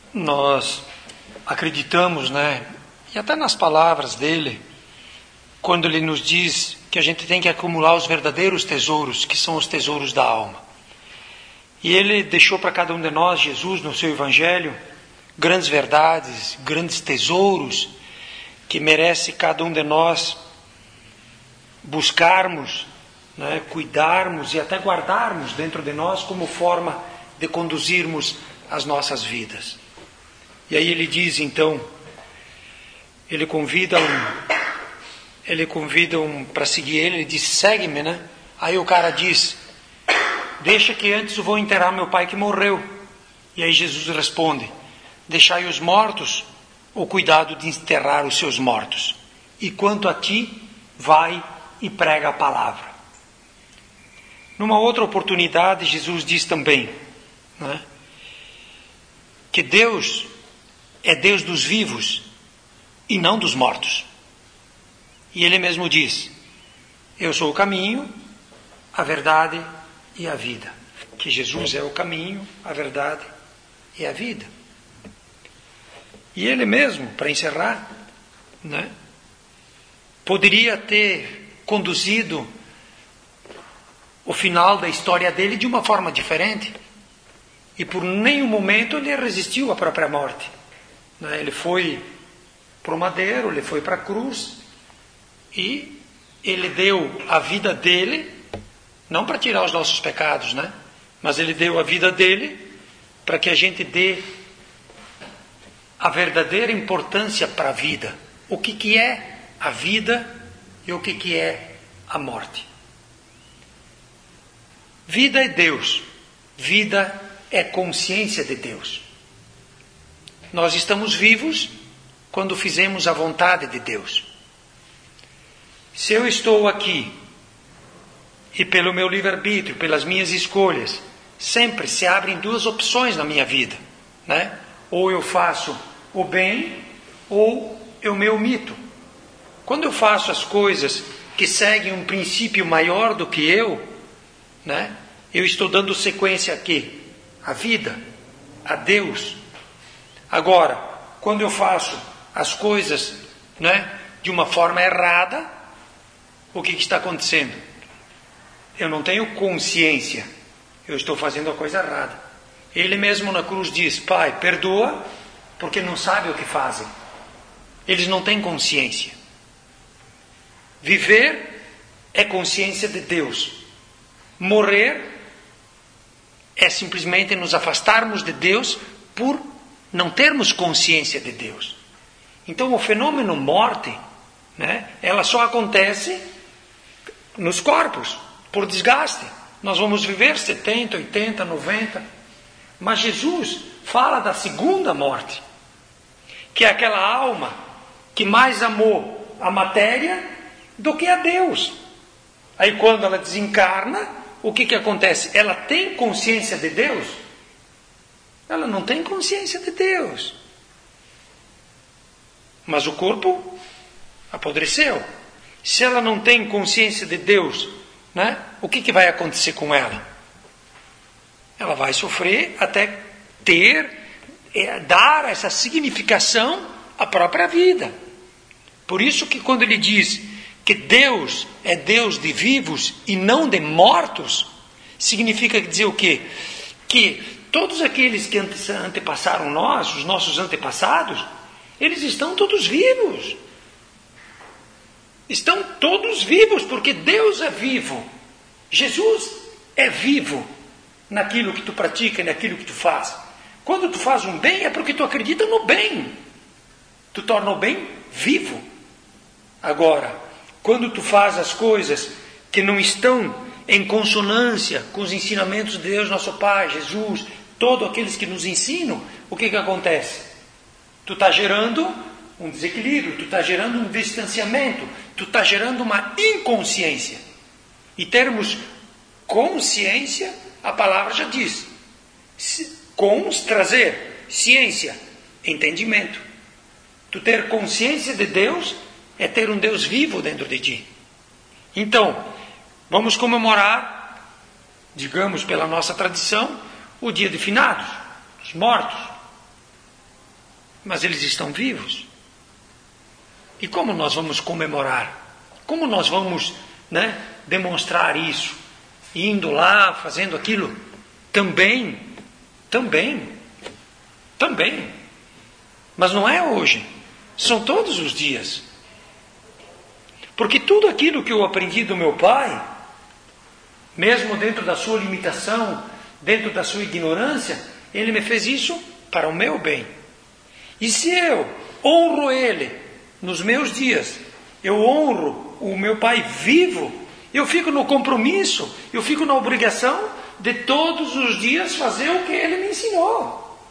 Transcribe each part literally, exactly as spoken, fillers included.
Nós acreditamos, né, e até nas palavras dele, quando ele nos diz que a gente tem que acumular os verdadeiros tesouros, que são os tesouros da alma. E ele deixou para cada um de nós, Jesus, no seu Evangelho, grandes verdades, grandes tesouros, que merece cada um de nós buscarmos, né, cuidarmos e até guardarmos dentro de nós como forma de conduzirmos as nossas vidas. E aí ele diz, então, ele convida um, ele convida um para seguir ele, ele diz, segue-me, né? Aí o cara diz, deixa que antes eu vou enterrar meu pai que morreu. E aí Jesus responde, deixai os mortos o cuidado de enterrar os seus mortos. E quanto a ti, vai e prega a palavra. Numa outra oportunidade, Jesus diz também, né, que Deus é Deus dos vivos e não dos mortos. E ele mesmo diz, eu sou o caminho, a verdade e a vida. Que Jesus é o caminho, a verdade e a vida. E ele mesmo, para encerrar, né, poderia ter conduzido o final da história dele de uma forma diferente. E por nenhum momento ele resistiu à própria morte. Ele foi para o madeiro, ele foi para a cruz e ele deu a vida dele, não para tirar os nossos pecados, né? Mas ele deu a vida dele para que a gente dê a verdadeira importância para a vida. O que, que é a vida e o que, que é a morte. Vida é Deus. Vida é consciência de Deus. Nós estamos vivos quando fizemos a vontade de Deus. Se eu estou aqui e pelo meu livre-arbítrio, pelas minhas escolhas, sempre se abrem duas opções na minha vida, né? Ou eu faço o bem ou eu me omito. Quando eu faço as coisas que seguem um princípio maior do que eu, né? Eu estou dando sequência a quê? A vida, a Deus. Agora, quando eu faço as coisas, né, de uma forma errada, o que, que está acontecendo? Eu não tenho consciência, eu estou fazendo a coisa errada. Ele mesmo na cruz diz, Pai, perdoa, porque não sabem o que fazem. Eles não têm consciência. Viver é consciência de Deus. Morrer é simplesmente nos afastarmos de Deus por não termos consciência de Deus. Então o fenômeno morte, né, ela só acontece nos corpos, por desgaste. Nós vamos viver setenta, oitenta, noventa. Mas Jesus fala da segunda morte, que é aquela alma que mais amou a matéria do que a Deus. Aí quando ela desencarna, o que, que acontece? Ela tem consciência de Deus? Ela não tem consciência de Deus. Mas o corpo apodreceu. Se ela não tem consciência de Deus, né, o que, que vai acontecer com ela? Ela vai sofrer até ter, é, dar essa significação à própria vida. Por isso que quando ele diz que Deus é Deus de vivos e não de mortos, significa dizer o quê? Que todos aqueles que ante, antepassaram nós, os nossos antepassados, eles estão todos vivos. Estão todos vivos, porque Deus é vivo. Jesus é vivo naquilo que tu pratica, naquilo que tu faz. Quando tu faz um bem, é porque tu acredita no bem. Tu torna o bem vivo. Agora, quando tu faz as coisas que não estão em consonância com os ensinamentos de Deus, nosso Pai, Jesus, todos aqueles que nos ensinam, o que que acontece? Tu está gerando um desequilíbrio, tu está gerando um distanciamento, tu está gerando uma inconsciência. E termos consciência, a palavra já diz. Cons, trazer, ciência, entendimento. Tu ter consciência de Deus é ter um Deus vivo dentro de ti. Então, vamos comemorar, digamos pela nossa tradição, o dia de finados, os mortos. mas eles estão vivos. E como nós vamos comemorar? Como nós vamos, né, demonstrar isso? Indo lá, fazendo aquilo? Também, também, também. Mas não é hoje, são todos os dias. Porque tudo aquilo que eu aprendi do meu pai, mesmo dentro da sua limitação, dentro da sua ignorância, ele me fez isso para o meu bem. E se eu honro ele nos meus dias, eu honro o meu pai vivo, eu fico no compromisso, eu fico na obrigação de todos os dias fazer o que ele me ensinou.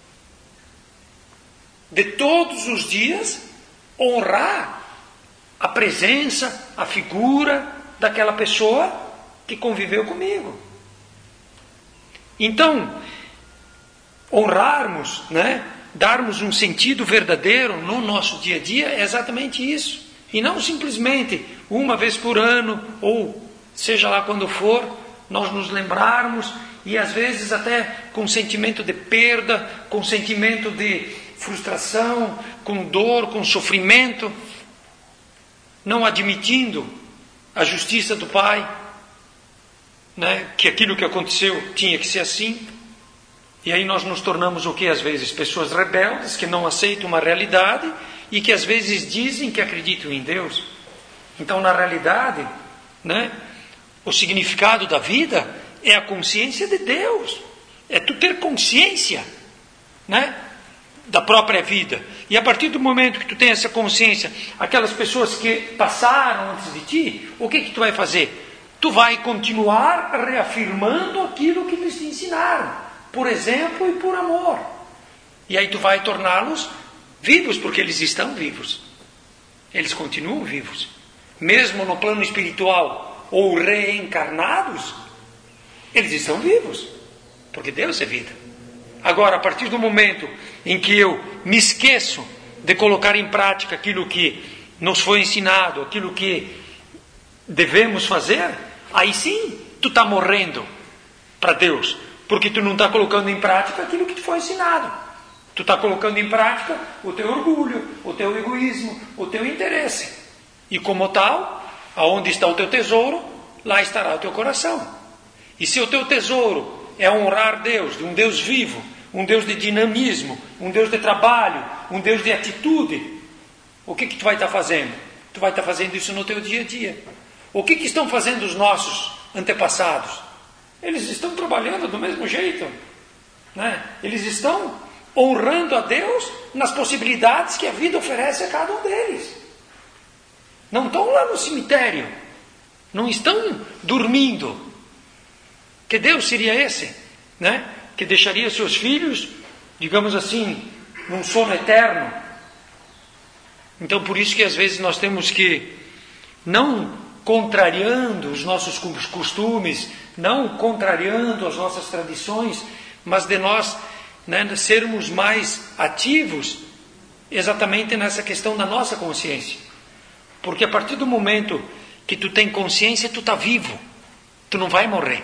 De todos os dias honrar a presença, a figura daquela pessoa que conviveu comigo. Então, honrarmos, né, darmos um sentido verdadeiro no nosso dia a dia é exatamente isso. E não simplesmente uma vez por ano, ou seja lá quando for, nós nos lembrarmos, e às vezes até com sentimento de perda, com sentimento de frustração, com dor, com sofrimento, não admitindo a justiça do Pai, né, que aquilo que aconteceu tinha que ser assim. E aí nós nos tornamos o que às vezes? Pessoas rebeldes, que não aceitam uma realidade e que às vezes dizem que acreditam em Deus. Então, na realidade, né, o significado da vida é a consciência de Deus. É tu ter consciência, né, da própria vida. E a partir do momento que tu tem essa consciência, aquelas pessoas que passaram antes de ti, o que que tu vai fazer? Tu vai continuar reafirmando aquilo que eles te ensinaram, por exemplo e por amor. E aí tu vai torná-los vivos, porque eles estão vivos. Eles continuam vivos. Mesmo no plano espiritual ou reencarnados, eles estão vivos, porque Deus é vida. Agora, a partir do momento em que eu me esqueço de colocar em prática aquilo que nos foi ensinado, aquilo que devemos fazer, aí sim tu está morrendo para Deus, porque tu não está colocando em prática aquilo que te foi ensinado. Tu está colocando em prática o teu orgulho, o teu egoísmo, o teu interesse. E como tal, aonde está o teu tesouro, lá estará o teu coração. E se o teu tesouro é honrar Deus, um Deus vivo, um Deus de dinamismo, um Deus de trabalho, um Deus de atitude, o que que tu vai estar fazendo? Tu vai estar fazendo isso no teu dia a dia. O que que estão fazendo os nossos antepassados? Eles estão trabalhando do mesmo jeito, né? Eles estão honrando a Deus nas possibilidades que a vida oferece a cada um deles. Não estão lá no cemitério, não estão dormindo. Que Deus seria esse, né? Que deixaria seus filhos, digamos assim, num sono eterno. Então, por isso que às vezes nós temos que, não contrariando os nossos costumes, não contrariando as nossas tradições, mas de nós, né, sermos mais ativos exatamente nessa questão da nossa consciência. Porque a partir do momento que tu tem consciência, tu está vivo, tu não vai morrer.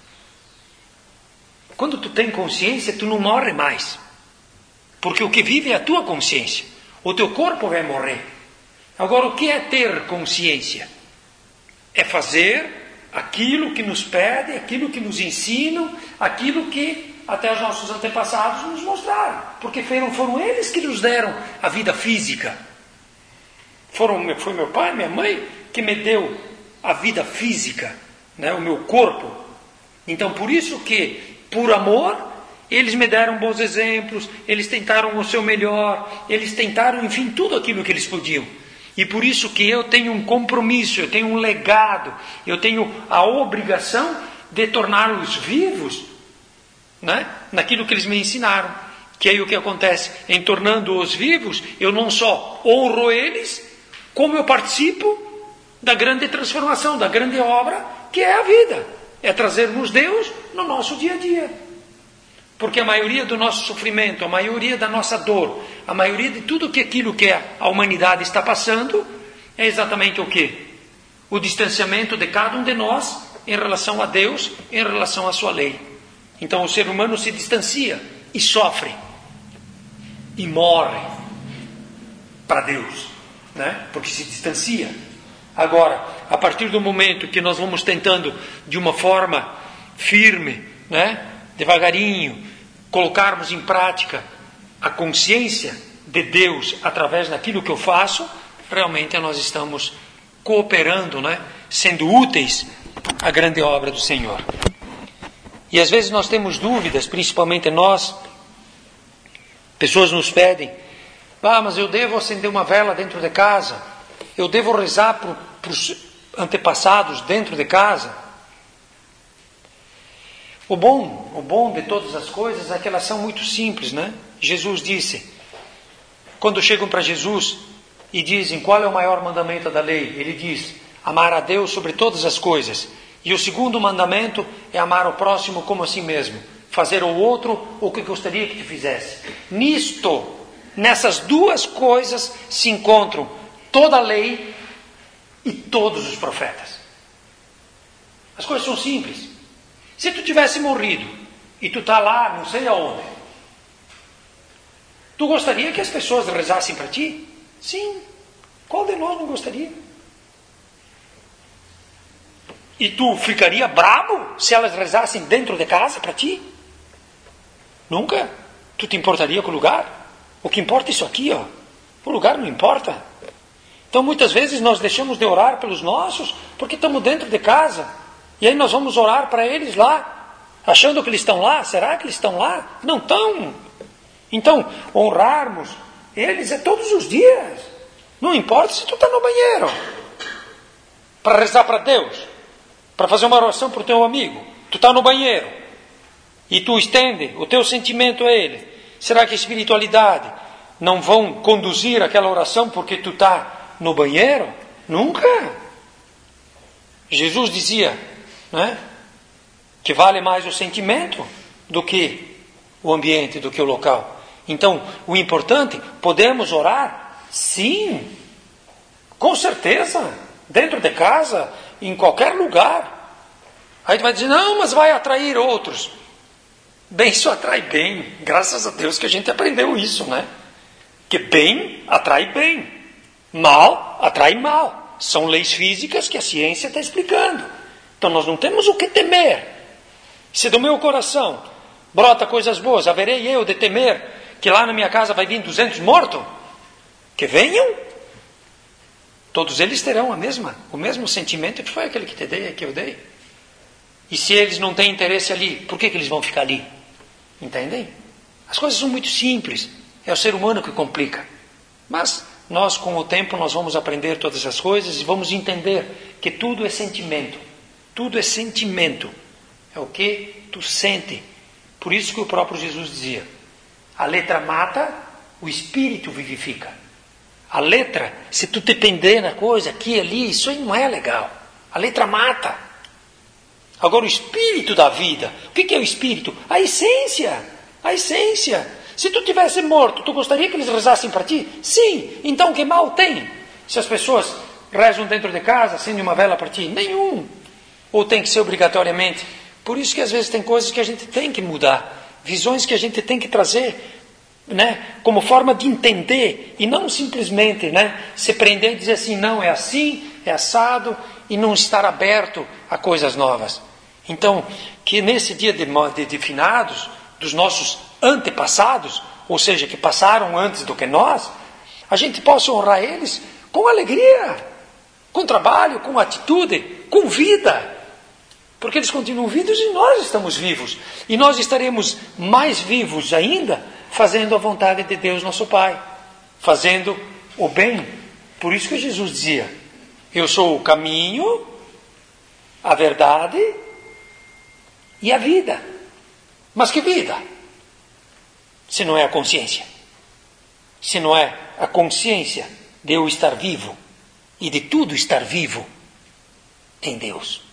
Quando tu tem consciência, tu não morre mais. Porque o que vive é a tua consciência. O teu corpo vai morrer. Agora, o que é ter consciência? É fazer aquilo que nos pede, aquilo que nos ensinam, aquilo que até os nossos antepassados nos mostraram. Porque foram, foram eles que nos deram a vida física. Foram, foi meu pai, minha mãe, que me deu a vida física, né, o meu corpo. Então, por isso que, por amor, eles me deram bons exemplos, eles tentaram o seu melhor, eles tentaram, enfim, tudo aquilo que eles podiam. E por isso que eu tenho um compromisso, eu tenho um legado, eu tenho a obrigação de torná-los vivos, né, naquilo que eles me ensinaram. Que aí o que acontece? Em tornando-os vivos, eu não só honro eles, como eu participo da grande transformação, da grande obra que é a vida. É trazermos Deus no nosso dia a dia. Porque a maioria do nosso sofrimento, a maioria da nossa dor, a maioria de tudo que aquilo que a humanidade está passando, é exatamente o quê? O distanciamento de cada um de nós em relação a Deus, em relação à sua lei. Então o ser humano se distancia e sofre. e morre para Deus, né? Porque se distancia. Agora, a partir do momento que nós vamos tentando de uma forma firme, né? Devagarinho, colocarmos em prática a consciência de Deus através daquilo que eu faço, realmente nós estamos cooperando, né? Sendo úteis à grande obra do Senhor. E às vezes nós temos dúvidas, principalmente nós, pessoas nos pedem, ah, mas eu devo acender uma vela dentro de casa, eu devo rezar para os antepassados dentro de casa. O bom, o bom de todas as coisas é que elas são muito simples, né? Jesus disse, quando chegam para Jesus e dizem qual é o maior mandamento da lei, ele diz, amar a Deus sobre todas as coisas. E o segundo mandamento é amar o próximo como a si mesmo, fazer ao outro o que gostaria que te fizesse. Nisto, nessas duas coisas se encontram toda a lei e todos os profetas. As coisas são simples. Se tu tivesse morrido e tu está lá, não sei aonde, tu gostaria que as pessoas rezassem para ti? Sim. Qual de nós não gostaria? E tu ficaria bravo se elas rezassem dentro de casa para ti? Nunca. Tu te importaria com o lugar? O que importa é isso aqui, ó. O lugar não importa. Então muitas vezes nós deixamos de orar pelos nossos porque estamos dentro de casa. E aí nós vamos orar para eles lá, achando que eles estão lá. Será que eles estão lá? Não estão. Então, honrarmos eles é todos os dias. Não importa se tu está no banheiro. Para rezar para Deus. Para fazer uma oração para o teu amigo. Tu está no banheiro. E tu estende o teu sentimento a ele. Será que a espiritualidade não vão conduzir aquela oração porque tu está no banheiro? Nunca. Jesus dizia, né, que vale mais o sentimento do que o ambiente, do que o local. Então, o importante, podemos orar? Sim, com certeza, dentro de casa, em qualquer lugar. Aí tu vai dizer, não, mas vai atrair outros. Bem, isso atrai bem, graças a Deus que a gente aprendeu isso, né? Que bem atrai bem, mal atrai mal. São leis físicas que a ciência está explicando. Então nós não temos o que temer. Se do meu coração brota coisas boas, haverei eu de temer que lá na minha casa vai vir duzentos mortos? Que venham. Todos eles terão a mesma, o mesmo sentimento que foi aquele que te dei, que eu dei. E se eles não têm interesse ali, por que, que eles vão ficar ali? Entendem? As coisas são muito simples. É o ser humano que complica. Mas nós, com o tempo, nós vamos aprender todas as coisas e vamos entender que tudo é sentimento. Tudo é sentimento. É o que tu sente. Por isso que o próprio Jesus dizia, a letra mata, o espírito vivifica. A letra, se tu te prender na coisa, aqui e ali, isso aí não é legal. A letra mata. Agora o espírito da vida, o que é o espírito? A essência, a essência. Se tu tivesse morto, tu gostaria que eles rezassem para ti? Sim, então que mal tem? Se as pessoas rezam dentro de casa, acendem uma vela para ti? Nenhum. Ou tem que ser obrigatoriamente? Por isso que às vezes tem coisas que a gente tem que mudar, visões que a gente tem que trazer, né, como forma de entender, e não simplesmente, né, se prender e dizer assim, não, é assim, é assado, e não estar aberto a coisas novas. Então, que nesse dia de, de, de finados, dos nossos antepassados, ou seja, que passaram antes do que nós, a gente possa honrar eles com alegria, com trabalho, com atitude, com vida. Porque eles continuam vivos e nós estamos vivos. E nós estaremos mais vivos ainda fazendo a vontade de Deus nosso Pai. Fazendo o bem. Por isso que Jesus dizia, eu sou o caminho, a verdade e a vida. Mas que vida? Se não é a consciência. Se não é a consciência de eu estar vivo e de tudo estar vivo em Deus.